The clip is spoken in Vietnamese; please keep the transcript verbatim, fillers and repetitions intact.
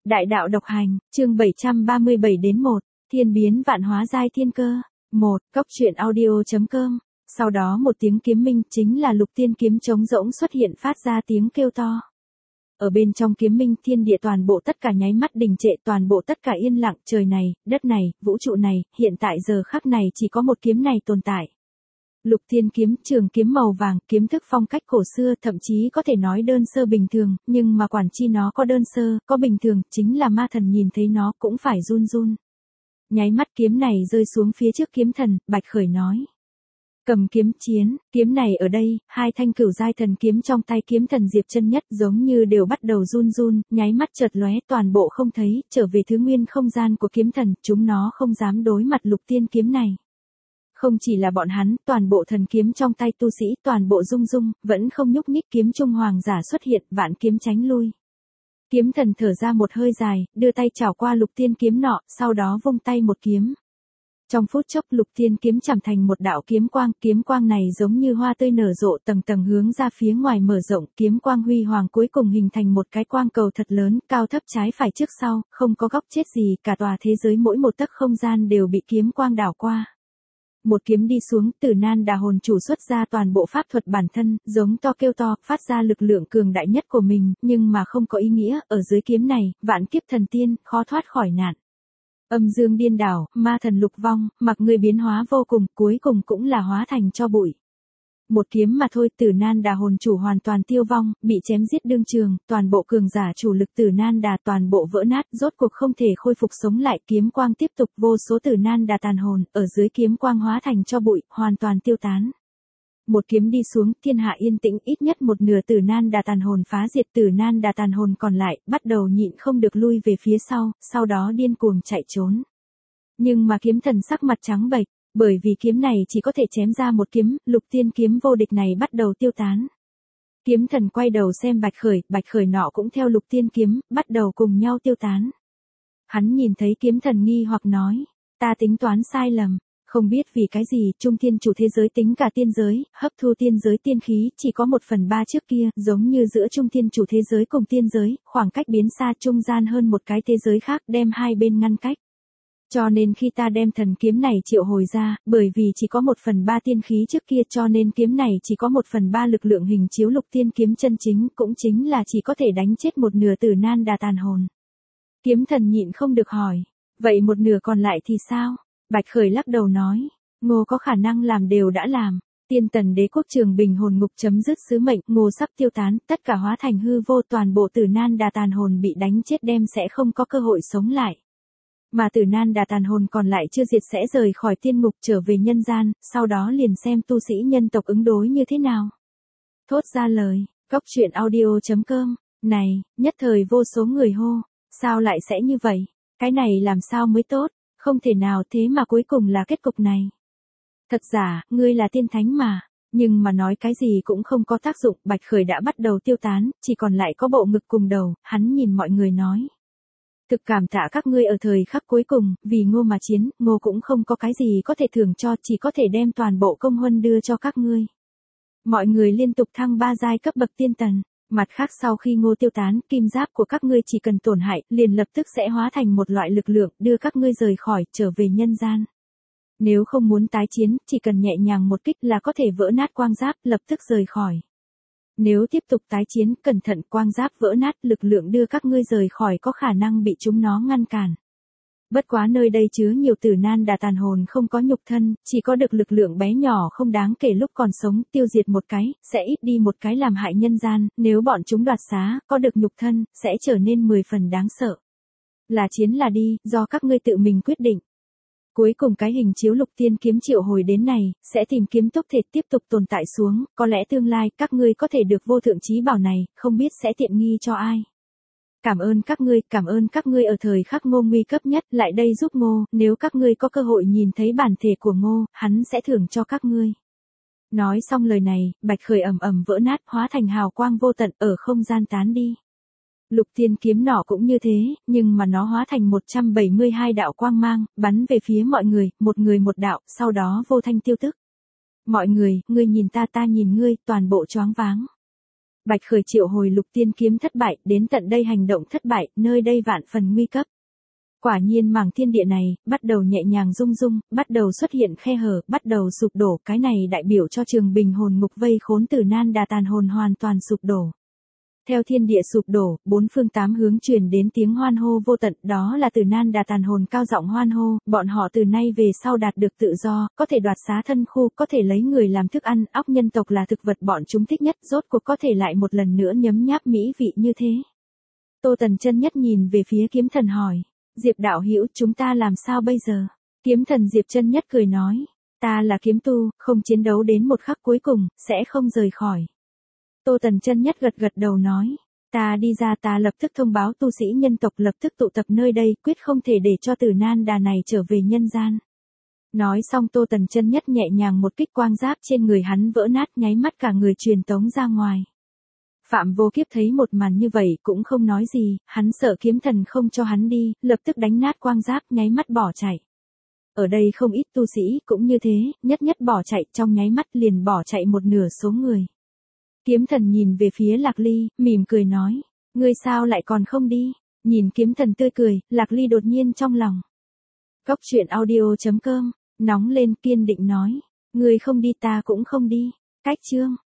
Đại đạo độc hành, chương bảy trăm ba mươi bảy đến một, thiên biến vạn hóa giai thiên cơ. một. Cốc truyện audio chấm com. Sau đó một tiếng kiếm minh chính là lục tiên kiếm trống rỗng xuất hiện phát ra tiếng kêu to. Ở bên trong kiếm minh thiên địa toàn bộ tất cả nháy mắt đình trệ, toàn bộ tất cả yên lặng, trời này, đất này, vũ trụ này, hiện tại giờ khắc này chỉ có một kiếm này tồn tại. Lục tiên kiếm, trường kiếm màu vàng, kiếm thức phong cách cổ xưa, thậm chí có thể nói đơn sơ bình thường, nhưng mà quản chi nó có đơn sơ, có bình thường, chính là ma thần nhìn thấy nó cũng phải run run. Nháy mắt kiếm này rơi xuống phía trước kiếm thần, Bạch Khởi nói. Cầm kiếm chiến, kiếm này ở đây, hai thanh cửu giai thần kiếm trong tay kiếm thần Diệp Chân Nhất giống như đều bắt đầu run run, nháy mắt chợt lóe, toàn bộ không thấy, trở về thứ nguyên không gian của kiếm thần, chúng nó không dám đối mặt lục tiên kiếm này. Không chỉ là bọn hắn, toàn bộ thần kiếm trong tay tu sĩ, toàn bộ rung rung, vẫn không nhúc nhích, kiếm trung hoàng giả xuất hiện, vạn kiếm tránh lui. Kiếm thần thở ra một hơi dài, đưa tay chảo qua lục tiên kiếm nọ, sau đó vung tay một kiếm. Trong phút chốc lục tiên kiếm chạm thành một đạo kiếm quang, kiếm quang này giống như hoa tươi nở rộ tầng tầng hướng ra phía ngoài mở rộng, kiếm quang huy hoàng cuối cùng hình thành một cái quang cầu thật lớn, cao thấp trái phải trước sau, không có góc chết gì, cả tòa thế giới mỗi một tấc không gian đều bị kiếm quang đảo qua. Một kiếm đi xuống, Tử Nan Đà hồn chủ xuất ra toàn bộ pháp thuật bản thân, giống to kêu to, phát ra lực lượng cường đại nhất của mình, nhưng mà không có ý nghĩa, ở dưới kiếm này, vạn kiếp thần tiên, khó thoát khỏi nạn. Âm dương điên đảo, ma thần lục vong, mặc người biến hóa vô cùng, cuối cùng cũng là hóa thành cho bụi. Một kiếm mà thôi, Tử Nan Đà hồn chủ hoàn toàn tiêu vong, bị chém giết đương trường, toàn bộ cường giả chủ lực Tử Nan Đà toàn bộ vỡ nát, rốt cuộc không thể khôi phục sống lại, kiếm quang tiếp tục, vô số Tử Nan Đà tàn hồn, ở dưới kiếm quang hóa thành cho bụi, hoàn toàn tiêu tán. Một kiếm đi xuống, thiên hạ yên tĩnh, ít nhất một nửa Tử Nan Đà tàn hồn phá diệt, Tử Nan Đà tàn hồn còn lại, bắt đầu nhịn không được lui về phía sau, sau đó điên cuồng chạy trốn. Nhưng mà kiếm thần sắc mặt trắng bệch, bởi vì kiếm này chỉ có thể chém ra một kiếm, lục tiên kiếm vô địch này bắt đầu tiêu tán. Kiếm thần quay đầu xem Bạch Khởi, Bạch Khởi nọ cũng theo lục tiên kiếm, bắt đầu cùng nhau tiêu tán. Hắn nhìn thấy kiếm thần nghi hoặc nói, ta tính toán sai lầm, không biết vì cái gì, trung thiên chủ thế giới tính cả tiên giới, hấp thu tiên giới tiên khí, chỉ có một phần ba trước kia, giống như giữa trung thiên chủ thế giới cùng tiên giới, khoảng cách biến xa trung gian hơn một cái thế giới khác, đem hai bên ngăn cách. Cho nên khi ta đem thần kiếm này triệu hồi ra, bởi vì chỉ có một phần ba tiên khí trước kia cho nên kiếm này chỉ có một phần ba lực lượng hình chiếu lục tiên kiếm chân chính, cũng chính là chỉ có thể đánh chết một nửa Tử Nan Đà tàn hồn. Kiếm thần nhịn không được hỏi, vậy một nửa còn lại thì sao? Bạch Khởi lắc đầu nói, Ngô có khả năng làm đều đã làm. Tiên tần đế quốc Trường Bình hồn ngục chấm dứt sứ mệnh, Ngô sắp tiêu tán, tất cả hóa thành hư vô, toàn bộ Tử Nan Đà tàn hồn bị đánh chết đem sẽ không có cơ hội sống lại. Mà Tử Nan Đà tàn hồn còn lại chưa diệt sẽ rời khỏi tiên ngục trở về nhân gian, sau đó liền xem tu sĩ nhân tộc ứng đối như thế nào. Thốt ra lời, cốc truyện audio chấm com, này, nhất thời vô số người hô, sao lại sẽ như vậy? Cái này làm sao mới tốt, không thể nào thế mà cuối cùng là kết cục này. Thật giả, ngươi là tiên thánh mà, nhưng mà nói cái gì cũng không có tác dụng, Bạch Khởi đã bắt đầu tiêu tán, chỉ còn lại có bộ ngực cùng đầu, hắn nhìn mọi người nói. Thực cảm tạ các ngươi ở thời khắc cuối cùng, vì Ngô mà chiến, Ngô cũng không có cái gì có thể thưởng cho, chỉ có thể đem toàn bộ công huân đưa cho các ngươi. Mọi người liên tục thăng ba giai cấp bậc tiên tần, mặt khác sau khi Ngô tiêu tán, kim giáp của các ngươi chỉ cần tổn hại, liền lập tức sẽ hóa thành một loại lực lượng, đưa các ngươi rời khỏi, trở về nhân gian. Nếu không muốn tái chiến, chỉ cần nhẹ nhàng một kích là có thể vỡ nát quang giáp, lập tức rời khỏi. Nếu tiếp tục tái chiến, cẩn thận quang giáp vỡ nát, lực lượng đưa các ngươi rời khỏi có khả năng bị chúng nó ngăn cản. Bất quá nơi đây chứa nhiều Tử Nan Đà tàn hồn không có nhục thân, chỉ có được lực lượng bé nhỏ không đáng kể lúc còn sống, tiêu diệt một cái, sẽ ít đi một cái làm hại nhân gian, nếu bọn chúng đoạt xá, có được nhục thân, sẽ trở nên mười phần đáng sợ. Là chiến là đi, do các ngươi tự mình quyết định. Cuối cùng cái hình chiếu lục tiên kiếm triệu hồi đến này, sẽ tìm kiếm tốc thể tiếp tục tồn tại xuống, có lẽ tương lai các ngươi có thể được vô thượng chí bảo này, không biết sẽ tiện nghi cho ai. Cảm ơn các ngươi, cảm ơn các ngươi ở thời khắc Ngô nguy cấp nhất, lại đây giúp Ngô, nếu các ngươi có cơ hội nhìn thấy bản thể của Ngô, hắn sẽ thưởng cho các ngươi. Nói xong lời này, Bạch Khởi ầm ầm vỡ nát, hóa thành hào quang vô tận, ở không gian tán đi. Lục tiên kiếm nỏ cũng như thế, nhưng mà nó hóa thành một trăm bảy mươi hai đạo quang mang, bắn về phía mọi người, một người một đạo, sau đó vô thanh tiêu tức. Mọi người, ngươi nhìn ta ta nhìn ngươi, toàn bộ choáng váng. Bạch Khởi triệu hồi lục tiên kiếm thất bại, đến tận đây hành động thất bại, nơi đây vạn phần nguy cấp. Quả nhiên mảng thiên địa này, bắt đầu nhẹ nhàng rung rung, bắt đầu xuất hiện khe hở, bắt đầu sụp đổ, cái này đại biểu cho trường bình hồn ngục vây khốn tử nan đà tàn hồn hoàn toàn sụp đổ. Theo thiên địa sụp đổ, bốn phương tám hướng truyền đến tiếng hoan hô vô tận, đó là tử nan đà tàn hồn cao giọng hoan hô, bọn họ từ nay về sau đạt được tự do, có thể đoạt xá thân khu, có thể lấy người làm thức ăn, óc nhân tộc là thực vật bọn chúng thích nhất, rốt cuộc có thể lại một lần nữa nhấm nháp mỹ vị như thế. Tô Tần chân nhất nhìn về phía kiếm thần hỏi, Diệp đạo hữu, chúng ta làm sao bây giờ? Kiếm thần Diệp chân nhất cười nói, ta là kiếm tu, không chiến đấu đến một khắc cuối cùng, sẽ không rời khỏi. Tô Tần chân nhất gật gật đầu nói, ta đi ra ta lập tức thông báo tu sĩ nhân tộc lập tức tụ tập nơi đây, quyết không thể để cho tử nan đà này trở về nhân gian. Nói xong Tô Tần chân nhất nhẹ nhàng một kích quang giáp trên người hắn vỡ nát, nháy mắt cả người truyền tống ra ngoài. Phạm Vô Kiếp thấy một màn như vậy cũng không nói gì, hắn sợ kiếm thần không cho hắn đi, lập tức đánh nát quang giáp, nháy mắt bỏ chạy. Ở đây không ít tu sĩ cũng như thế, nhất nhất bỏ chạy, trong nháy mắt liền bỏ chạy một nửa số người. Kiếm thần nhìn về phía Lạc Ly, mỉm cười nói, ngươi sao lại còn không đi? Nhìn kiếm thần tươi cười, Lạc Ly đột nhiên trong lòng. Cốc truyện audio chấm com, nóng lên kiên định nói, ngươi không đi ta cũng không đi. Cách chương